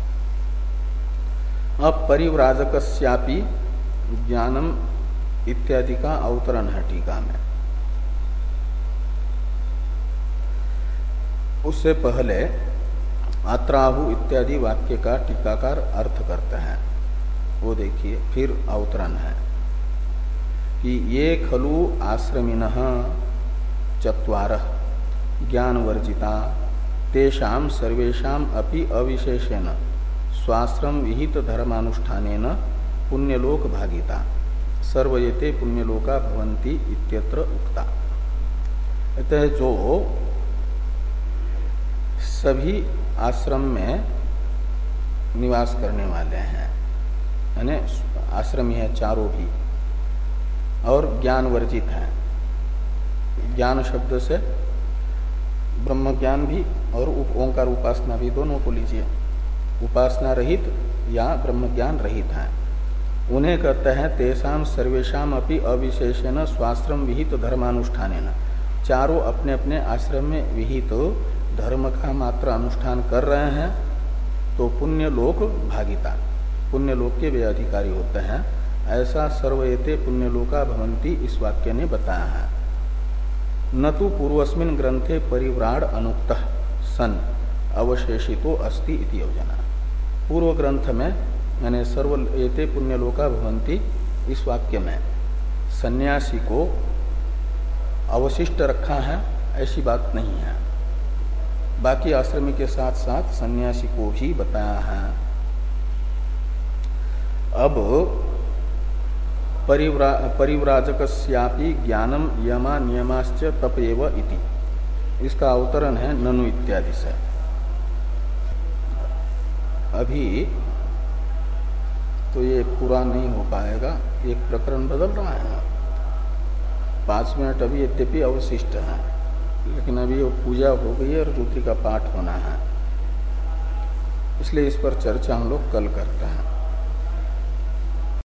अब परिव्राजकस्यापि ज्ञानम इत्यादि का अवतरण है टीका में। उससे पहले अत्राहु इत्यादि वाक्य का टीकाकार अर्थ करते हैं। वो देखिए फिर अवतरण है कि ये खलु आश्रमिनः चत्वारः ज्ञानवर्जिता तेषां सर्वेषां अपि अविशेषेण स्वाश्रम विहित धर्मानुष्ठानेन पुण्यलोक भागिता सर्वयते पुण्यलोका भवन्ति इत्यत्र उक्ता। अतः जो सभी आश्रम में निवास करने वाले हैं, यानी आश्रमी है चारों भी, और ज्ञान वर्जित है। ज्ञान शब्द से ब्रह्म ज्ञान भी और ओंकार उपासना भी दोनों को लीजिए। उपासना रहित या ब्रह्म ज्ञान रहित है, उन्हें कहते हैं तेषाम सर्वेषाम अपि अविशेषेण स्वाश्रम विहित धर्मानुष्ठानेन। चारों अपने अपने आश्रम में विहित धर्म का मात्र अनुष्ठान कर रहे हैं तो पुण्य लोक भागिता, पुण्य लोक के वे अधिकारी होते हैं। ऐसा सर्वयते पुण्यलोका भवन्ति इस वाक्य ने बताया है। न तो पूर्वस्मिन् ग्रंथे परिव्राड अनुक्तः सन अवशेषितो अस्ति इति योजना। पूर्व ग्रंथ में यानी सर्वयते पुण्यलोका भवन्ति इस वाक्य में सन्यासी को अवशिष्ट रखा है, ऐसी बात नहीं है। बाकी आश्रमी के साथ साथ सन्यासी को भी बताया है। अब परिव्रा परिव्राजकस्यापि ज्ञानम यमा नियमाश्च तपएव इति, इसका अवतरण है ननु इत्यादि से। अभी तो ये पूरा नहीं हो पाएगा, एक प्रकरण बदल रहा है ना। पांच मिनट अभी यद्यपि अवशिष्ट है, लेकिन अभी वो पूजा हो गई है और रुद्री का पाठ होना है, इसलिए इस पर चर्चा हम लोग कल करते हैं।